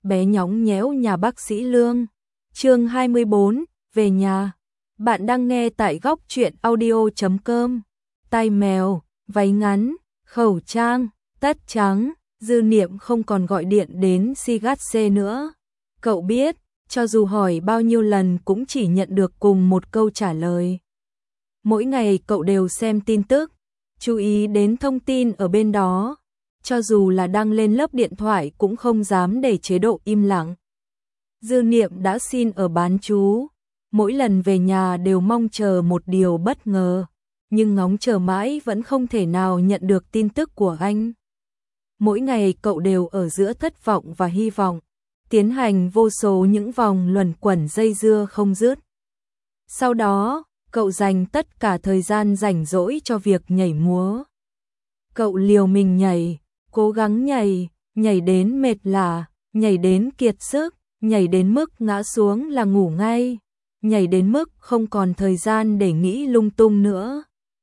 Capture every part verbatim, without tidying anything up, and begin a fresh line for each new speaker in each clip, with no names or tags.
bé nhõng nhẽo nhà bác sĩ Lương. Chương hai mươi bốn, về nhà. Bạn đang nghe tại góc truyện audio chấm com. Tai mèo, váy ngắn, khẩu trang, tất trắng, Dư Niệm không còn gọi điện đến Sigatse nữa. Cậu biết, cho dù hỏi bao nhiêu lần cũng chỉ nhận được cùng một câu trả lời. Mỗi ngày cậu đều xem tin tức, chú ý đến thông tin ở bên đó, cho dù là đăng lên lớp điện thoại cũng không dám để chế độ im lặng. Dư Niệm đã xin ở bán trú, mỗi lần về nhà đều mong chờ một điều bất ngờ, nhưng ngóng chờ mãi vẫn không thể nào nhận được tin tức của anh. Mỗi ngày cậu đều ở giữa thất vọng và hy vọng, tiến hành vô số những vòng luẩn quẩn dây dưa không dứt. Sau đó, cậu dành tất cả thời gian rảnh rỗi cho việc nhảy múa. Cậu liều mình nhảy, cố gắng nhảy, nhảy đến mệt lả, nhảy đến kiệt sức, nhảy đến mức ngã xuống là ngủ ngay, nhảy đến mức không còn thời gian để nghĩ lung tung nữa.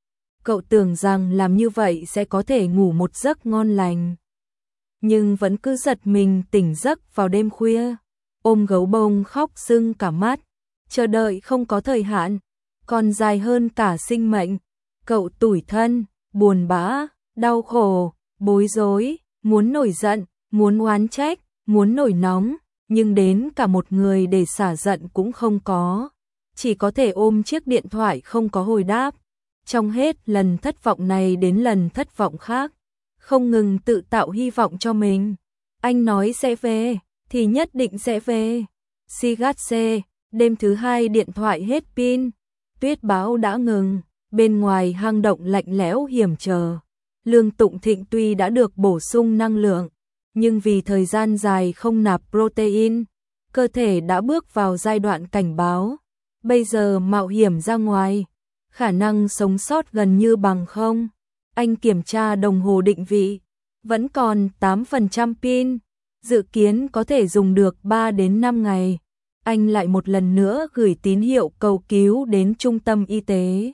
Cậu tưởng rằng làm như vậy sẽ có thể ngủ một giấc ngon lành, nhưng vẫn cứ giật mình tỉnh giấc vào đêm khuya, ôm gấu bông khóc sưng cả mắt, chờ đợi không có thời hạn, còn dài hơn cả sinh mệnh. Cậu tủi thân, buồn bã, đau khổ, bối rối, muốn nổi giận, muốn oán trách, muốn nổi nóng, nhưng đến cả một người để xả giận cũng không có, chỉ có thể ôm chiếc điện thoại không có hồi đáp. Trong hết lần thất vọng này đến lần thất vọng khác, không ngừng tự tạo hy vọng cho mình. Anh nói sẽ về, thì nhất định sẽ về. Sigatse, đêm thứ hai điện thoại hết pin, tuyết bão đã ngừng, bên ngoài hang động lạnh lẽo hiểm trở. Lương Tụng Thịnh tuy đã được bổ sung năng lượng, nhưng vì thời gian dài không nạp protein, cơ thể đã bước vào giai đoạn cảnh báo. Bây giờ mạo hiểm ra ngoài, khả năng sống sót gần như bằng không. Anh kiểm tra đồng hồ định vị, vẫn còn tám phần trăm pin, dự kiến có thể dùng được ba đến năm ngày. Anh lại một lần nữa gửi tín hiệu cầu cứu đến trung tâm y tế.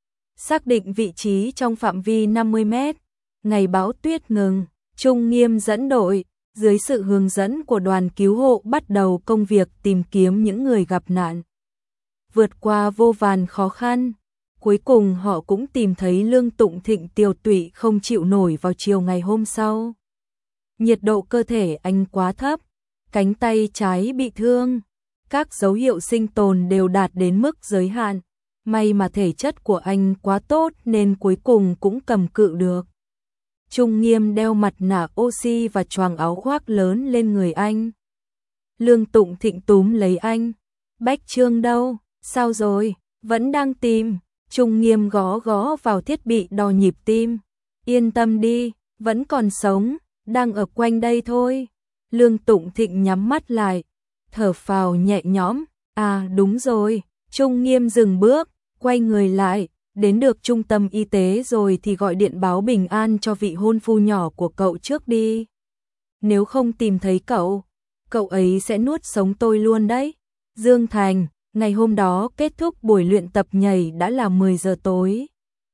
Xác định vị trí trong phạm vi năm mươi mét, ngày bão tuyết ngừng, Trung Nghiêm dẫn đội, dưới sự hướng dẫn của đoàn cứu hộ bắt đầu công việc tìm kiếm những người gặp nạn. Vượt qua vô vàn khó khăn, cuối cùng họ cũng tìm thấy Lương Tụng Thịnh tiều tụy không chịu nổi vào chiều ngày hôm sau. Nhiệt độ cơ thể anh quá thấp, cánh tay trái bị thương, các dấu hiệu sinh tồn đều đạt đến mức giới hạn. May mà thể chất của anh quá tốt nên cuối cùng cũng cầm cự được. Trung Nghiêm đeo mặt nạ oxy và choàng áo khoác lớn lên người anh. Lương Tụng Thịnh túm lấy anh. Bách Trương đâu? Sao rồi? Vẫn đang tìm. Trung Nghiêm gõ gõ vào thiết bị đo nhịp tim. Yên tâm đi, vẫn còn sống, đang ở quanh đây thôi. Lương Tụng Thịnh nhắm mắt lại, thở phào nhẹ nhõm. À đúng rồi. Trung Nghiêm dừng bước, quay người lại, đến được trung tâm y tế rồi thì gọi điện báo bình an cho vị hôn phu nhỏ của cậu trước đi. Nếu không tìm thấy cậu, cậu ấy sẽ nuốt sống tôi luôn đấy. Dương Thành, ngày hôm đó kết thúc buổi luyện tập nhảy đã là mười giờ tối.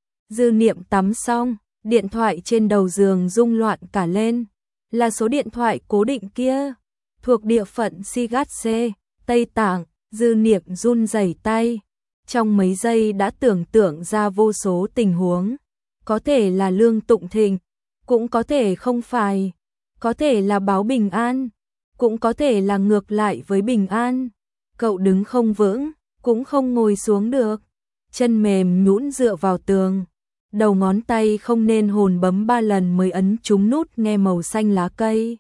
Dư Niệm tắm xong, điện thoại trên đầu giường rung loạn cả lên. Là số điện thoại cố định kia, thuộc địa phận Sigatse, Tây Tạng. Dư Niệm run rẩy tay, trong mấy giây đã tưởng tượng ra vô số tình huống. Có thể là Lương Tụng Thịnh, cũng có thể không phải, có thể là báo bình an, cũng có thể là ngược lại với bình an. Cậu đứng không vững, cũng không ngồi xuống được, chân mềm nhũn dựa vào tường, đầu ngón tay không nên hồn bấm ba lần mới ấn trúng nút nghe màu xanh lá cây.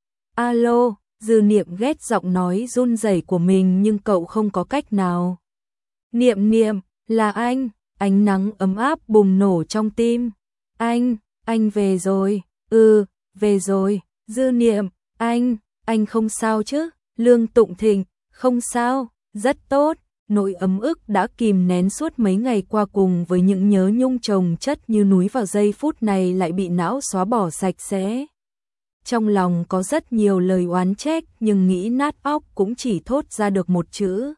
Alo. Dư Niệm ghét giọng nói run rẩy của mình nhưng cậu không có cách nào. Niệm Niệm, là anh. Ánh nắng ấm áp bùng nổ trong tim. Anh, anh về rồi. Ừ, về rồi. Dư Niệm, anh, anh không sao chứ? Lương Tụng Thịnh, không sao, rất tốt. Nỗi ấm ức đã kìm nén suốt mấy ngày qua cùng với những nhớ nhung chồng chất như núi vào giây phút này lại bị não xóa bỏ sạch sẽ. Trong lòng có rất nhiều lời oán trách nhưng nghĩ nát óc cũng chỉ thốt ra được một chữ.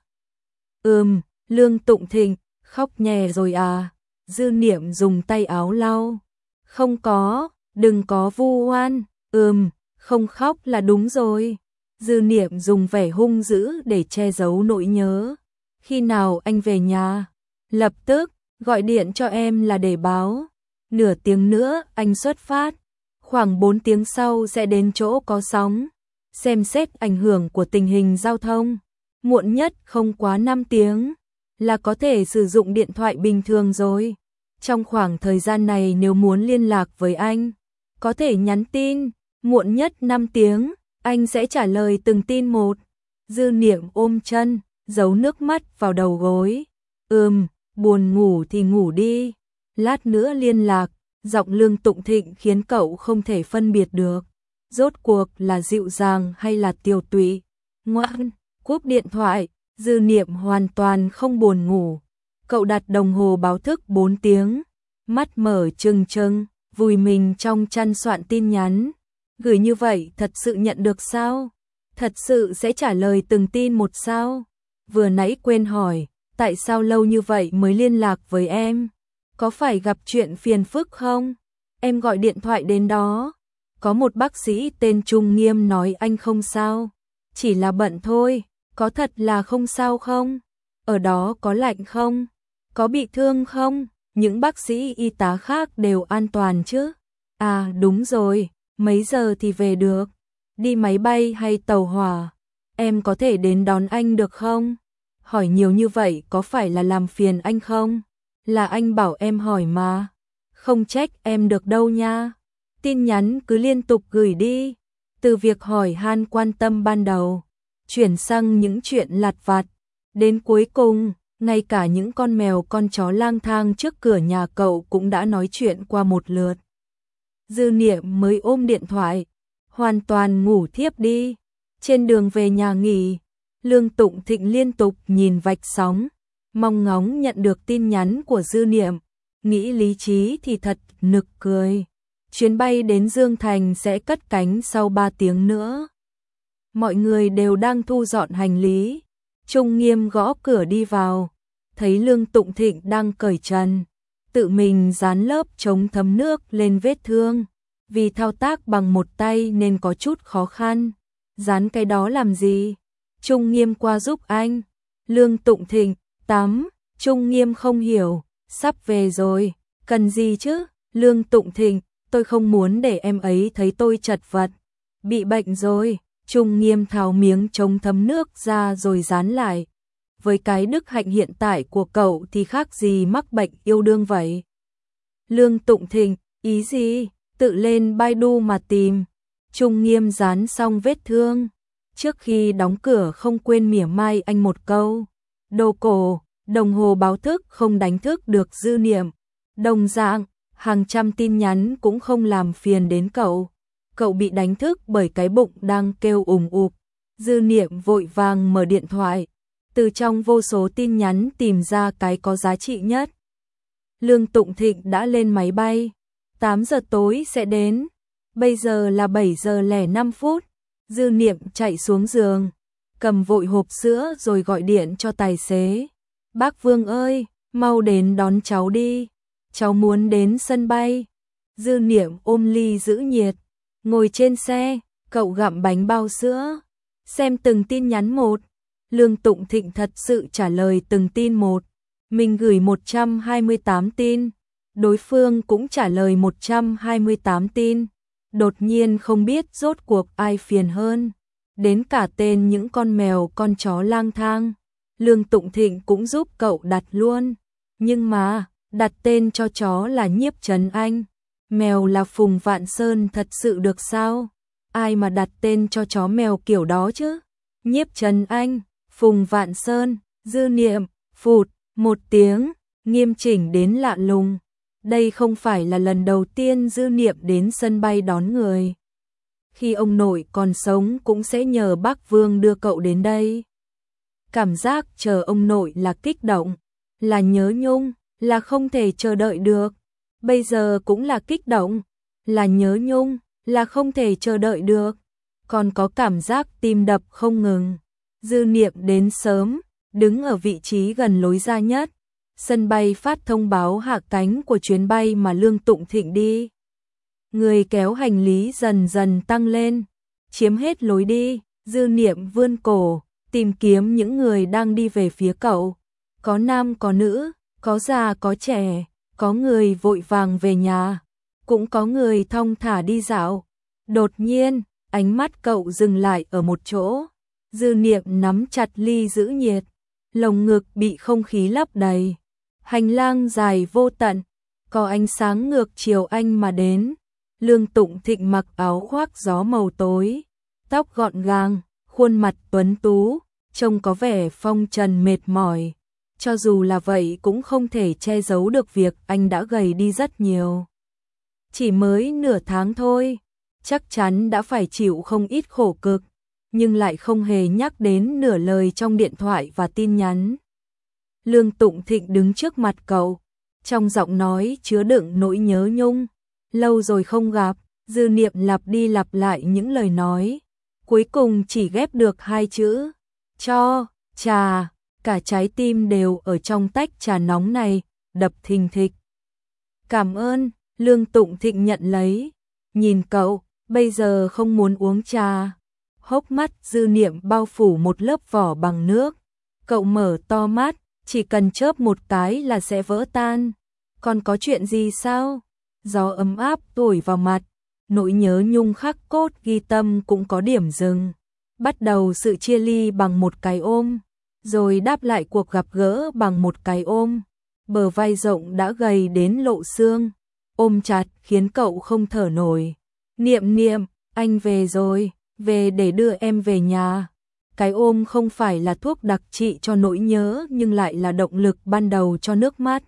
Ừm, Lương Tụng Thịnh, khóc nhè rồi à? Dư Niệm dùng tay áo lau. Không có, đừng có vu oan. Ừm, không khóc là đúng rồi. Dư Niệm dùng vẻ hung dữ để che giấu nỗi nhớ. Khi nào anh về nhà? Lập tức, gọi điện cho em là để báo. Nửa tiếng nữa anh xuất phát. Khoảng bốn tiếng sau sẽ đến chỗ có sóng. Xem xét ảnh hưởng của tình hình giao thông. Muộn nhất không quá năm tiếng. Là có thể sử dụng điện thoại bình thường rồi. Trong khoảng thời gian này nếu muốn liên lạc với anh, có thể nhắn tin. Muộn nhất năm tiếng, anh sẽ trả lời từng tin một. Dư Niệm ôm chân, giấu nước mắt vào đầu gối. Ừm, buồn ngủ thì ngủ đi. Lát nữa liên lạc. Giọng Lương Tụng Thịnh khiến cậu không thể phân biệt được. Rốt cuộc là dịu dàng hay là tiều tụy. Ngoan, cúp điện thoại. Dư Niệm hoàn toàn không buồn ngủ. Cậu đặt đồng hồ báo thức bốn tiếng. Mắt mở trừng trừng, vùi mình trong chăn soạn tin nhắn. Gửi như vậy thật sự nhận được sao? Thật sự sẽ trả lời từng tin một sao? Vừa nãy quên hỏi, tại sao lâu như vậy mới liên lạc với em? Có phải gặp chuyện phiền phức không? Em gọi điện thoại đến đó. Có một bác sĩ tên Trung Nghiêm nói anh không sao. Chỉ là bận thôi, có thật là không sao không? Ở đó có lạnh không? Có bị thương không? Những bác sĩ y tá khác đều an toàn chứ? À đúng rồi, mấy giờ thì về được? Đi máy bay hay tàu hỏa? Em có thể đến đón anh được không? Hỏi nhiều như vậy có phải là làm phiền anh không? Là anh bảo em hỏi mà. Không trách em được đâu nha. Tin nhắn cứ liên tục gửi đi. Từ việc hỏi han quan tâm ban đầu, chuyển sang những chuyện lặt vặt. Đến cuối cùng, ngay cả những con mèo con chó lang thang trước cửa nhà cậu cũng đã nói chuyện qua một lượt. Dư Niệm mới ôm điện thoại, hoàn toàn ngủ thiếp đi. Trên đường về nhà nghỉ, Lương Tụng Thịnh liên tục nhìn vạch sóng, mong ngóng nhận được tin nhắn của Dư Niệm. Nghĩ lý trí thì thật nực cười. Chuyến bay đến Dương Thành sẽ cất cánh sau ba tiếng nữa. Mọi người đều đang thu dọn hành lý. Trung Nghiêm gõ cửa đi vào, thấy Lương Tụng Thịnh đang cởi trần, tự mình dán lớp chống thấm nước lên vết thương. Vì thao tác bằng một tay nên có chút khó khăn. Dán cái đó làm gì? Trung Nghiêm qua giúp anh. Lương Tụng Thịnh, tắm. Trung Nghiêm không hiểu, sắp về rồi, cần gì chứ? Lương Tụng Thịnh, tôi không muốn để em ấy thấy tôi chật vật. Bị bệnh rồi. Trung Nghiêm tháo miếng chống thấm nước ra rồi dán lại. Với cái đức hạnh hiện tại của cậu thì khác gì mắc bệnh yêu đương vậy. Lương Tụng Thịnh, ý gì? Tự lên Baidu mà tìm. Trung Nghiêm dán xong vết thương. Trước khi đóng cửa không quên mỉa mai anh một câu. Đồ cổ, đồng hồ báo thức không đánh thức được Dư Niệm. Đồng dạng, hàng trăm tin nhắn cũng không làm phiền đến cậu. Cậu bị đánh thức bởi cái bụng đang kêu ùng ục. Dư Niệm vội vàng mở điện thoại, từ trong vô số tin nhắn tìm ra cái có giá trị nhất. Lương Tụng Thịnh đã lên máy bay, tám giờ tối sẽ đến. Bây giờ là bảy giờ lẻ năm phút. Dư Niệm chạy xuống giường, cầm vội hộp sữa rồi gọi điện cho tài xế. Bác Vương ơi, mau đến đón cháu đi. Cháu muốn đến sân bay. Dư Niệm ôm ly giữ nhiệt, ngồi trên xe, cậu gặm bánh bao sữa, xem từng tin nhắn một. Lương Tụng Thịnh thật sự trả lời từng tin một. Mình gửi một trăm hai mươi tám tin, đối phương cũng trả lời một trăm hai mươi tám tin. Đột nhiên không biết rốt cuộc ai phiền hơn. Đến cả tên những con mèo con chó lang thang, Lương Tụng Thịnh cũng giúp cậu đặt luôn. Nhưng mà, đặt tên cho chó là Nhiếp Trấn Anh, mèo là Phùng Vạn Sơn thật sự được sao? Ai mà đặt tên cho chó mèo kiểu đó chứ? Nhiếp Trấn Anh, Phùng Vạn Sơn, Dư Niệm, phụt, một tiếng, nghiêm chỉnh đến lạ lùng. Đây không phải là lần đầu tiên Dư Niệm đến sân bay đón người. Khi ông nội còn sống cũng sẽ nhờ bác Vương đưa cậu đến đây. Cảm giác chờ ông nội là kích động, là nhớ nhung, là không thể chờ đợi được. Bây giờ cũng là kích động, là nhớ nhung, là không thể chờ đợi được. Còn có cảm giác tim đập không ngừng. Dư Niệm đến sớm, đứng ở vị trí gần lối ra nhất. Sân bay phát thông báo hạ cánh của chuyến bay mà Lương Tụng Thịnh đi. Người kéo hành lý dần dần tăng lên, chiếm hết lối đi. Dư Niệm vươn cổ, tìm kiếm những người đang đi về phía cậu. Có nam có nữ, có già có trẻ, có người vội vàng về nhà, cũng có người thong thả đi dạo. Đột nhiên, ánh mắt cậu dừng lại ở một chỗ. Dư Niệm nắm chặt ly giữ nhiệt, lồng ngực bị không khí lấp đầy. Hành lang dài vô tận, có ánh sáng ngược chiều anh mà đến. Lương Tụng Thịnh mặc áo khoác gió màu tối, tóc gọn gàng, khuôn mặt tuấn tú, trông có vẻ phong trần mệt mỏi. Cho dù là vậy cũng không thể che giấu được việc anh đã gầy đi rất nhiều. Chỉ mới nửa tháng thôi, chắc chắn đã phải chịu không ít khổ cực, nhưng lại không hề nhắc đến nửa lời trong điện thoại và tin nhắn. Lương Tụng Thịnh đứng trước mặt cậu, trong giọng nói chứa đựng nỗi nhớ nhung. Lâu rồi không gặp, Dư Niệm lặp đi lặp lại những lời nói, cuối cùng chỉ ghép được hai chữ: cho, trà. Cả trái tim đều ở trong tách trà nóng này, đập thình thịch. Cảm ơn, Lương Tụng Thịnh nhận lấy, nhìn cậu, bây giờ không muốn uống trà. Hốc mắt Dư Niệm bao phủ một lớp vỏ bằng nước, cậu mở to mắt, chỉ cần chớp một cái là sẽ vỡ tan. Còn có chuyện gì sao? Gió ấm áp thổi vào mặt, nỗi nhớ nhung khắc cốt ghi tâm cũng có điểm dừng. Bắt đầu sự chia ly bằng một cái ôm, rồi đáp lại cuộc gặp gỡ bằng một cái ôm. Bờ vai rộng đã gầy đến lộ xương, ôm chặt khiến cậu không thở nổi. Niệm Niệm, anh về rồi, về để đưa em về nhà. Cái ôm không phải là thuốc đặc trị cho nỗi nhớ nhưng lại là động lực ban đầu cho nước mắt.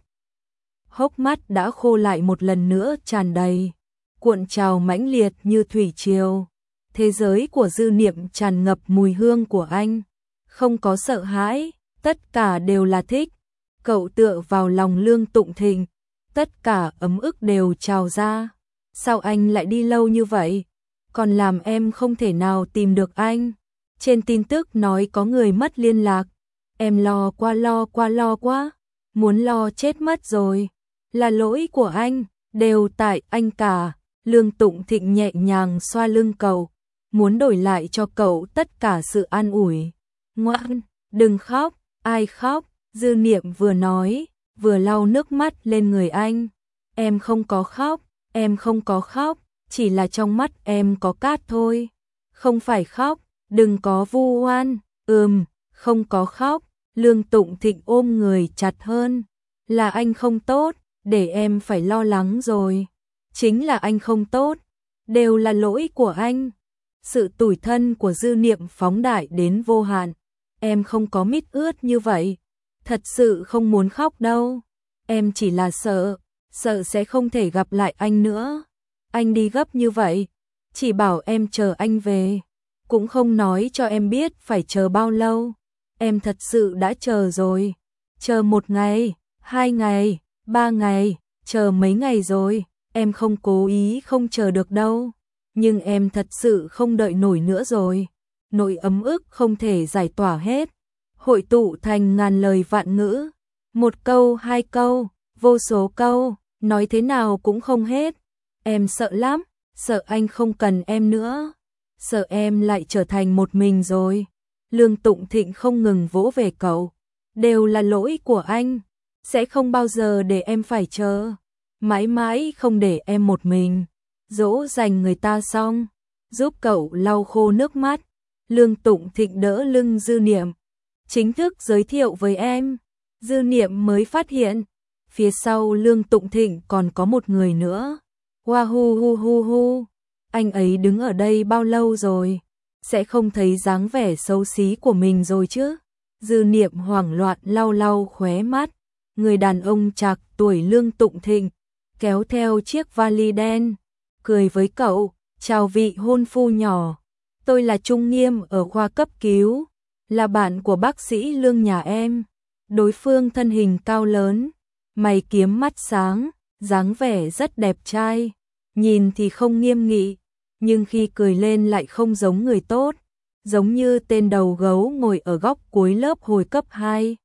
Hốc mắt đã khô lại một lần nữa tràn đầy, cuộn trào mãnh liệt như thủy triều. Thế giới của Dư Niệm tràn ngập mùi hương của anh. Không có sợ hãi, tất cả đều là thích. Cậu tựa vào lòng Lương Tụng Thịnh, tất cả ấm ức đều trào ra. Sao anh lại đi lâu như vậy? Còn làm em không thể nào tìm được anh. Trên tin tức nói có người mất liên lạc. Em lo qua lo qua lo quá, muốn lo chết mất rồi. Là lỗi của anh, đều tại anh cả. Lương Tụng Thịnh nhẹ nhàng xoa lưng cậu, muốn đổi lại cho cậu tất cả sự an ủi. Ngoan, đừng khóc, ai khóc? Dư Niệm vừa nói, vừa lau nước mắt lên người anh. Em không có khóc, em không có khóc, chỉ là trong mắt em có cát thôi. Không phải khóc, đừng có vu oan. Ừm, không có khóc. Lương Tụng Thịnh ôm người chặt hơn. Là anh không tốt, để em phải lo lắng rồi. Chính là anh không tốt, đều là lỗi của anh. Sự tủi thân của Dư Niệm phóng đại đến vô hạn. Em không có mít ướt như vậy, thật sự không muốn khóc đâu. Em chỉ là sợ, sợ sẽ không thể gặp lại anh nữa. Anh đi gấp như vậy, chỉ bảo em chờ anh về, cũng không nói cho em biết phải chờ bao lâu. Em thật sự đã chờ rồi, chờ một ngày, hai ngày, ba ngày, chờ mấy ngày rồi. Em không cố ý không chờ được đâu, nhưng em thật sự không đợi nổi nữa rồi. Nỗi ấm ức không thể giải tỏa hết, hội tụ thành ngàn lời vạn ngữ. Một câu, hai câu, vô số câu, nói thế nào cũng không hết. Em sợ lắm, sợ anh không cần em nữa, sợ em lại trở thành một mình rồi. Lương Tụng Thịnh không ngừng vỗ về cậu. Đều là lỗi của anh, sẽ không bao giờ để em phải chờ, mãi mãi không để em một mình. Dỗ dành người ta xong, giúp cậu lau khô nước mắt. Lương Tụng Thịnh đỡ lưng Dư Niệm, chính thức giới thiệu với em. Dư Niệm mới phát hiện, phía sau Lương Tụng Thịnh còn có một người nữa. Hoa hu hu hu hu, anh ấy đứng ở đây bao lâu rồi? Sẽ không thấy dáng vẻ xấu xí của mình rồi chứ? Dư Niệm hoảng loạn lau lau khóe mắt. Người đàn ông trạc tuổi Lương Tụng Thịnh, kéo theo chiếc vali đen, cười với cậu, chào vị hôn phu nhỏ. Tôi là Trung Nghiêm ở khoa cấp cứu, là bạn của bác sĩ Lương nhà em. Đối phương thân hình cao lớn, mày kiếm mắt sáng, dáng vẻ rất đẹp trai, nhìn thì không nghiêm nghị, nhưng khi cười lên lại không giống người tốt, giống như tên đầu gấu ngồi ở góc cuối lớp hồi cấp hai.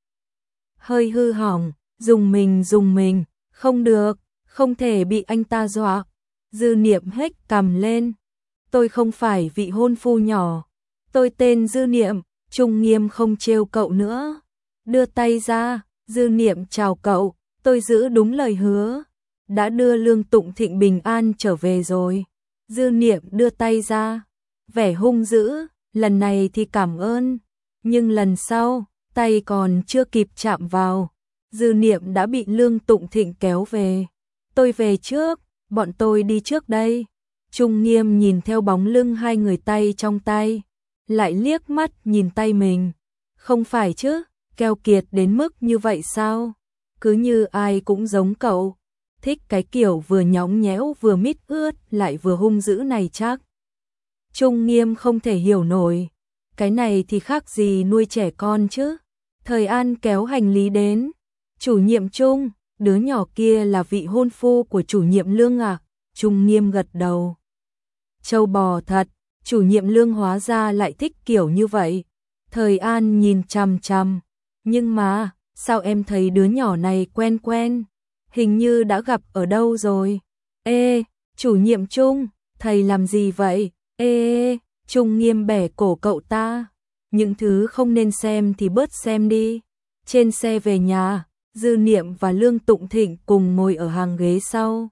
Hơi hư hỏng, dùng mình dùng mình, không được, không thể bị anh ta dọa. Dư Niệm hếch cằm lên. Tôi không phải vị hôn phu nhỏ, tôi tên Dư Niệm, Trung Nghiêm không trêu cậu nữa. Đưa tay ra, Dư Niệm chào cậu, tôi giữ đúng lời hứa. Đã đưa Lương Tụng Thịnh bình an trở về rồi. Dư Niệm đưa tay ra, vẻ hung dữ, lần này thì cảm ơn. Nhưng lần sau, tay còn chưa kịp chạm vào, Dư Niệm đã bị Lương Tụng Thịnh kéo về. Tôi về trước, bọn tôi đi trước đây. Trung Nghiêm nhìn theo bóng lưng hai người tay trong tay, lại liếc mắt nhìn tay mình. Không phải chứ, keo kiệt đến mức như vậy sao? Cứ như ai cũng giống cậu, thích cái kiểu vừa nhõng nhẽo vừa mít ướt lại vừa hung dữ này chắc. Trung Nghiêm không thể hiểu nổi, cái này thì khác gì nuôi trẻ con chứ. Thời An kéo hành lý đến. Chủ nhiệm Trung, đứa nhỏ kia là vị hôn phu của chủ nhiệm Lương à? Trung Nghiêm gật đầu. Châu bò thật, chủ nhiệm Lương hóa ra lại thích kiểu như vậy. Thời An nhìn chằm chằm, nhưng mà, sao em thấy đứa nhỏ này quen quen, hình như đã gặp ở đâu rồi. Ê, chủ nhiệm Trung, thầy làm gì vậy? Ê, Trung Nghiêm bẻ cổ cậu ta. Những thứ không nên xem thì bớt xem đi. Trên xe về nhà, Dư Niệm và Lương Tụng Thịnh cùng ngồi ở hàng ghế sau.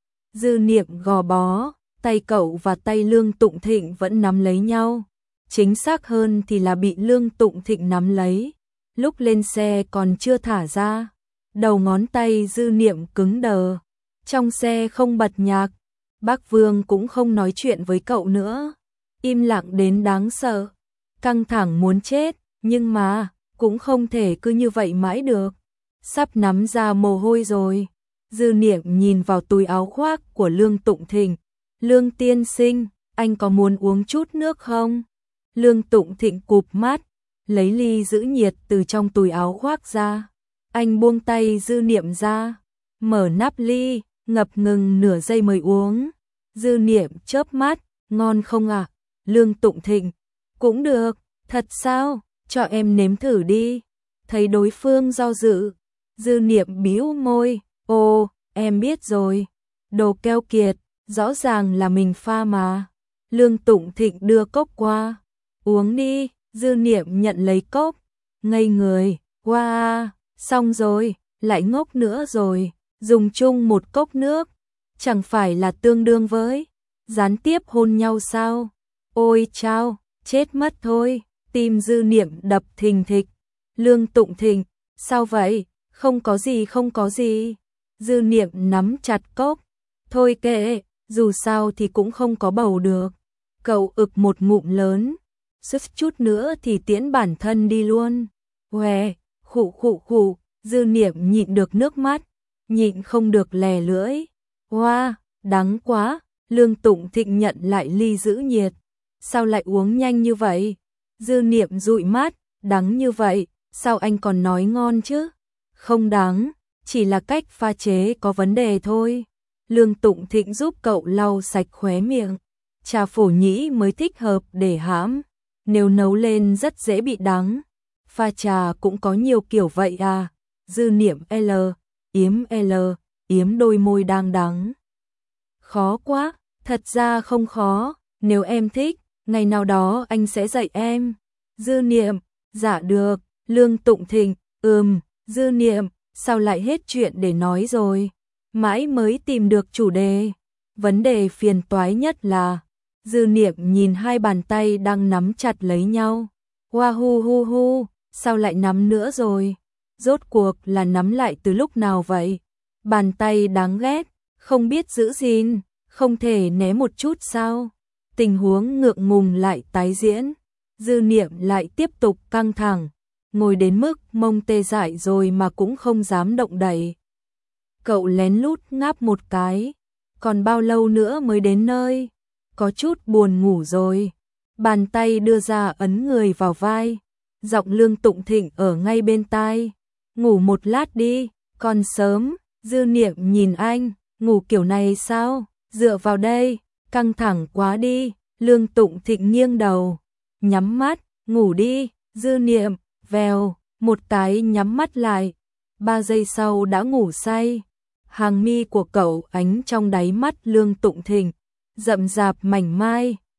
Dư Niệm gò bó, tay cậu và tay Lương Tụng Thịnh vẫn nắm lấy nhau. Chính xác hơn thì là bị Lương Tụng Thịnh nắm lấy. Lúc lên xe còn chưa thả ra. Đầu ngón tay Dư Niệm cứng đờ. Trong xe không bật nhạc. Bác Vương cũng không nói chuyện với cậu nữa. Im lặng đến đáng sợ. Căng thẳng muốn chết, nhưng mà cũng không thể cứ như vậy mãi được. Sắp nắm ra mồ hôi rồi. Dư Niệm nhìn vào túi áo khoác của Lương Tụng Thịnh. Lương tiên sinh, anh có muốn uống chút nước không? Lương Tụng Thịnh cụp mắt, lấy ly giữ nhiệt từ trong túi áo khoác ra. Anh buông tay Dư Niệm ra, mở nắp ly, ngập ngừng nửa giây mới uống. Dư Niệm chớp mắt, ngon không ạ? À? Lương Tụng Thịnh, cũng được, thật sao? Cho em nếm thử đi. Thấy đối phương do dự, Dư Niệm bĩu môi, ồ, em biết rồi. Đồ keo kiệt, rõ ràng là mình pha mà. Lương Tụng Thịnh đưa cốc qua. Uống đi, Dư Niệm nhận lấy cốc. Ngây người, wow, xong rồi, lại ngốc nữa rồi. Dùng chung một cốc nước, chẳng phải là tương đương với gián tiếp hôn nhau sao? Ôi chao, chết mất thôi. Tim Dư Niệm đập thình thịch. Lương Tụng Thịnh, sao vậy? Không có gì không có gì. Dư Niệm nắm chặt cốc. Thôi kệ, dù sao thì cũng không có bầu được. Cậu ực một ngụm lớn. Sức chút nữa thì tiễn bản thân đi luôn. Huề, khụ khụ khụ. Dư Niệm nhịn được nước mắt, nhịn không được lè lưỡi. Hoa, wow, đắng quá. Lương Tụng Thịnh nhận lại ly giữ nhiệt. Sao lại uống nhanh như vậy? Dư Niệm dụi mắt, đắng như vậy, sao anh còn nói ngon chứ? Không đắng, chỉ là cách pha chế có vấn đề thôi. Lương Tụng Thịnh giúp cậu lau sạch khóe miệng. Trà phổ nhĩ mới thích hợp để hãm, nếu nấu lên rất dễ bị đắng. Pha trà cũng có nhiều kiểu vậy à? Dư Niệm L, yếm L, yếm đôi môi đang đắng. Khó quá, thật ra không khó, nếu em thích, ngày nào đó anh sẽ dạy em. Dư Niệm, dạ được. Lương Tụng Thịnh, ừm. Dư Niệm, sao lại hết chuyện để nói rồi? Mãi mới tìm được chủ đề. Vấn đề phiền toái nhất là Dư Niệm nhìn hai bàn tay đang nắm chặt lấy nhau. Hoa hu hu hu, sao lại nắm nữa rồi? Rốt cuộc là nắm lại từ lúc nào vậy? Bàn tay đáng ghét, không biết giữ gìn, không thể né một chút sao? Tình huống ngượng ngùng lại tái diễn. Dư Niệm lại tiếp tục căng thẳng, ngồi đến mức mông tê dại rồi mà cũng không dám động đậy. Cậu lén lút ngáp một cái, còn bao lâu nữa mới đến nơi? Có chút buồn ngủ rồi. Bàn tay đưa ra ấn người vào vai, giọng Lương Tụng Thịnh ở ngay bên tai. Ngủ một lát đi, còn sớm. Dư Niệm nhìn anh, ngủ kiểu này sao? Dựa vào đây, căng thẳng quá đi. Lương Tụng Thịnh nghiêng đầu, nhắm mắt, ngủ đi. Dư Niệm, vèo, một cái nhắm mắt lại. Ba giây sau đã ngủ say. Hàng mi của cậu ánh trong đáy mắt Lương Tụng Thịnh, rậm rạp mảnh mai,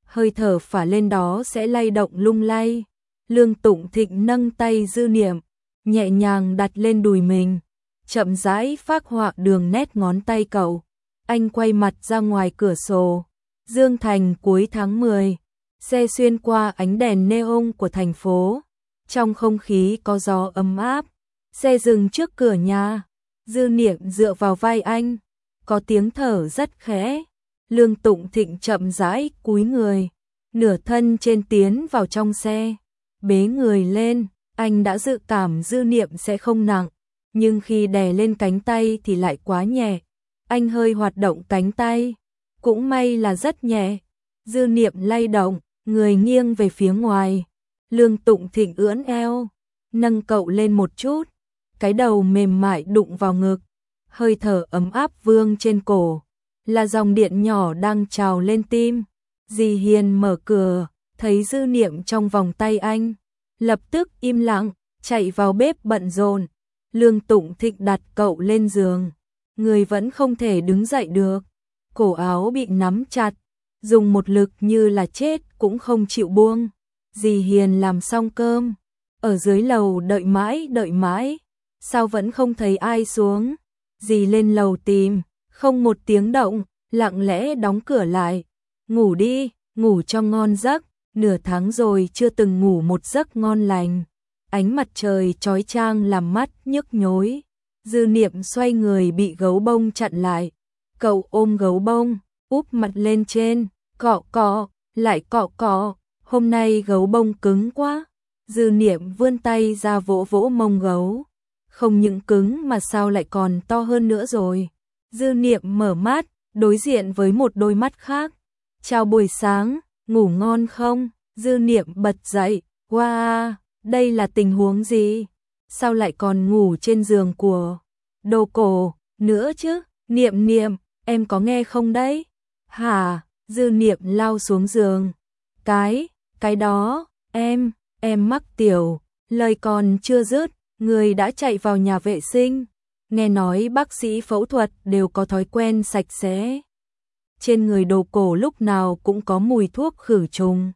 hơi thở phả lên đó sẽ lay động lung lay. Lương Tụng Thịnh nâng tay Dư Niệm, nhẹ nhàng đặt lên đùi mình, chậm rãi phác họa đường nét ngón tay cậu. Anh quay mặt ra ngoài cửa sổ. Dương Thành cuối tháng mười, xe xuyên qua ánh đèn neon của thành phố. Trong không khí có gió ấm áp, xe dừng trước cửa nhà. Dư Niệm dựa vào vai anh, có tiếng thở rất khẽ. Lương Tụng Thịnh chậm rãi cúi người, nửa thân trên tiến vào trong xe, bế người lên. Anh đã dự cảm Dư Niệm sẽ không nặng, nhưng khi đè lên cánh tay thì lại quá nhẹ. Anh hơi hoạt động cánh tay, cũng may là rất nhẹ. Dư Niệm lay động, người nghiêng về phía ngoài. Lương Tụng Thịnh ưỡn eo, nâng cậu lên một chút, cái đầu mềm mại đụng vào ngực, hơi thở ấm áp vương trên cổ, là dòng điện nhỏ đang trào lên tim. Dì Hiền mở cửa, thấy Dư Niệm trong vòng tay anh, lập tức im lặng, chạy vào bếp bận rộn. Lương Tụng Thịnh đặt cậu lên giường, người vẫn không thể đứng dậy được, cổ áo bị nắm chặt, dùng một lực như là chết cũng không chịu buông. Dì Hiền làm xong cơm, ở dưới lầu đợi mãi đợi mãi, sao vẫn không thấy ai xuống. Dì lên lầu tìm, không một tiếng động, lặng lẽ đóng cửa lại. Ngủ đi, ngủ cho ngon giấc, nửa tháng rồi chưa từng ngủ một giấc ngon lành. Ánh mặt trời chói chang làm mắt nhức nhối. Dư Niệm xoay người bị gấu bông chặn lại. Cậu ôm gấu bông, úp mặt lên trên, cọ cọ, lại cọ cọ. Hôm nay gấu bông cứng quá. Dư Niệm vươn tay ra vỗ vỗ mông gấu. Không những cứng mà sao lại còn to hơn nữa rồi. Dư Niệm mở mắt, đối diện với một đôi mắt khác. Chào buổi sáng, ngủ ngon không? Dư Niệm bật dậy. Wow, đây là tình huống gì? Sao lại còn ngủ trên giường của Đồ Cổ nữa chứ? Niệm Niệm, em có nghe không đấy? Hả? Dư Niệm lao xuống giường. Cái, cái đó, em, em mắc tiểu. Lời còn chưa dứt, người đã chạy vào nhà vệ sinh. Nghe nói bác sĩ phẫu thuật đều có thói quen sạch sẽ. Trên người Đồ Cổ lúc nào cũng có mùi thuốc khử trùng.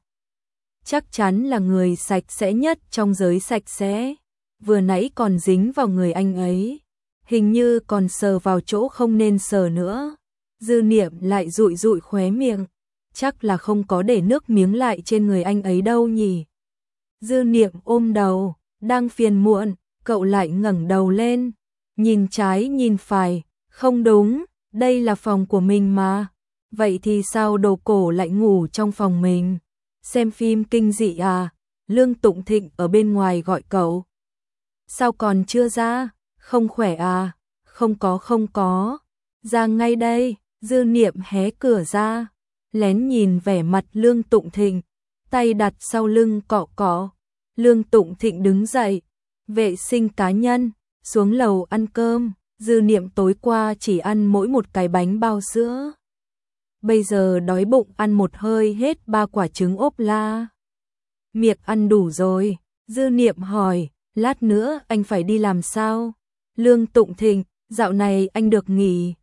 Chắc chắn là người sạch sẽ nhất trong giới sạch sẽ. Vừa nãy còn dính vào người anh ấy, hình như còn sờ vào chỗ không nên sờ nữa. Dư Niệm lại dụi dụi khóe miệng, chắc là không có để nước miếng lại trên người anh ấy đâu nhỉ. Dư Niệm ôm đầu, đang phiền muộn, cậu lại ngẩng đầu lên, nhìn trái nhìn phải, không đúng, đây là phòng của mình mà. Vậy thì sao Đồ Cổ lại ngủ trong phòng mình? Xem phim kinh dị à? Lương Tụng Thịnh ở bên ngoài gọi cậu. Sao còn chưa ra? Không khỏe à? Không có không có. Ra ngay đây. Dư Niệm hé cửa ra, lén nhìn vẻ mặt Lương Tụng Thịnh, tay đặt sau lưng cọ cọ. Lương Tụng Thịnh đứng dậy, vệ sinh cá nhân, xuống lầu ăn cơm. Dư Niệm tối qua chỉ ăn mỗi một cái bánh bao sữa. Bây giờ đói bụng ăn một hơi hết ba quả trứng ốp la. Miệng ăn đủ rồi. Dư Niệm hỏi, lát nữa anh phải đi làm sao? Lương Tụng Thịnh, dạo này anh được nghỉ.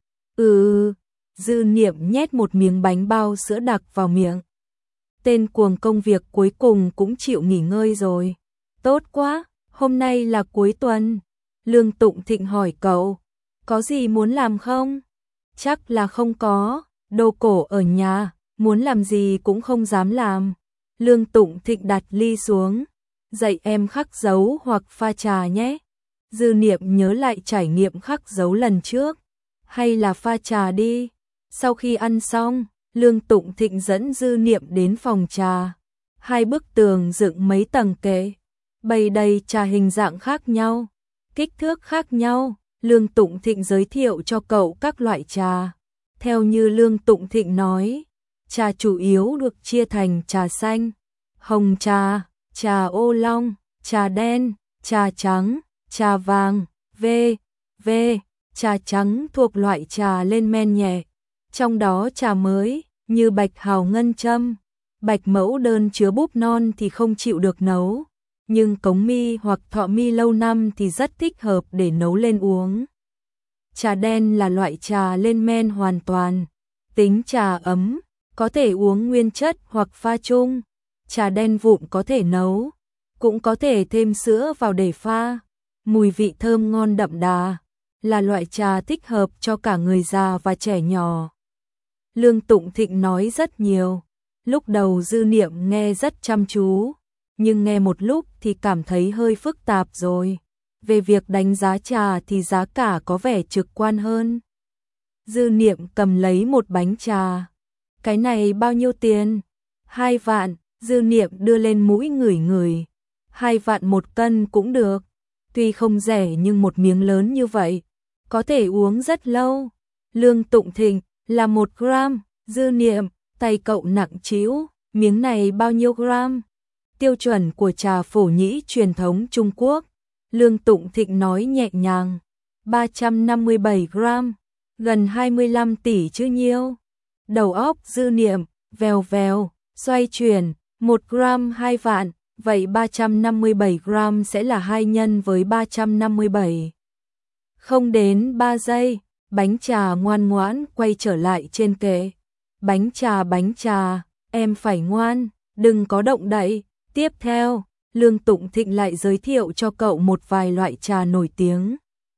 Ừ. Dư Niệm nhét một miếng bánh bao sữa đặc vào miệng. Tên cuồng công việc cuối cùng cũng chịu nghỉ ngơi rồi. Tốt quá, hôm nay là cuối tuần. Lương Tụng Thịnh hỏi cậu, có gì muốn làm không? Chắc là không có, Đồ Cổ ở nhà, muốn làm gì cũng không dám làm. Lương Tụng Thịnh đặt ly xuống, dạy em khắc dấu hoặc pha trà nhé. Dư Niệm nhớ lại trải nghiệm khắc dấu lần trước, hay là pha trà đi. Sau khi ăn xong, Lương Tụng Thịnh dẫn Dư Niệm đến phòng trà. Hai bức tường dựng mấy tầng kệ, bày đầy trà hình dạng khác nhau, kích thước khác nhau. Lương Tụng Thịnh giới thiệu cho cậu các loại trà. Theo như Lương Tụng Thịnh nói, trà chủ yếu được chia thành trà xanh, hồng trà, trà ô long, trà đen, trà trắng, trà vàng, v, v. Trà trắng thuộc loại trà lên men nhẹ. Trong đó trà mới, như bạch hào ngân châm, bạch mẫu đơn chứa búp non thì không chịu được nấu. Nhưng cống mi hoặc thọ mi lâu năm thì rất thích hợp để nấu lên uống. Trà đen là loại trà lên men hoàn toàn, tính trà ấm, có thể uống nguyên chất hoặc pha chung. Trà đen vụn có thể nấu, cũng có thể thêm sữa vào để pha. Mùi vị thơm ngon đậm đà, là loại trà thích hợp cho cả người già và trẻ nhỏ. Lương Tụng Thịnh nói rất nhiều. Lúc đầu Dư Niệm nghe rất chăm chú, nhưng nghe một lúc thì cảm thấy hơi phức tạp rồi. Về việc đánh giá trà thì giá cả có vẻ trực quan hơn. Dư Niệm cầm lấy một bánh trà. Cái này bao nhiêu tiền? Hai vạn. Dư Niệm đưa lên mũi ngửi ngửi. Hai vạn một cân cũng được. Tuy không rẻ nhưng một miếng lớn như vậy có thể uống rất lâu. Lương Tụng Thịnh là một gram. Dư Niệm, tay cậu nặng trĩu, miếng này bao nhiêu gram? Tiêu chuẩn của trà phổ nhĩ truyền thống Trung Quốc. Lương Tụng Thịnh nói nhẹ nhàng, ba trăm năm mươi bảy gram, gần hai mươi lăm tỷ chứ nhiêu. Đầu óc Dư Niệm vèo vèo, xoay chuyển, một gram hai vạn, vậy ba trăm năm mươi bảy gram sẽ là hai nhân với ba trăm năm mươi bảy. Không đến ba giây, bánh trà ngoan ngoãn quay trở lại trên kệ. Bánh trà bánh trà, em phải ngoan, đừng có động đậy. Tiếp theo, Lương Tụng Thịnh lại giới thiệu cho cậu một vài loại trà nổi tiếng,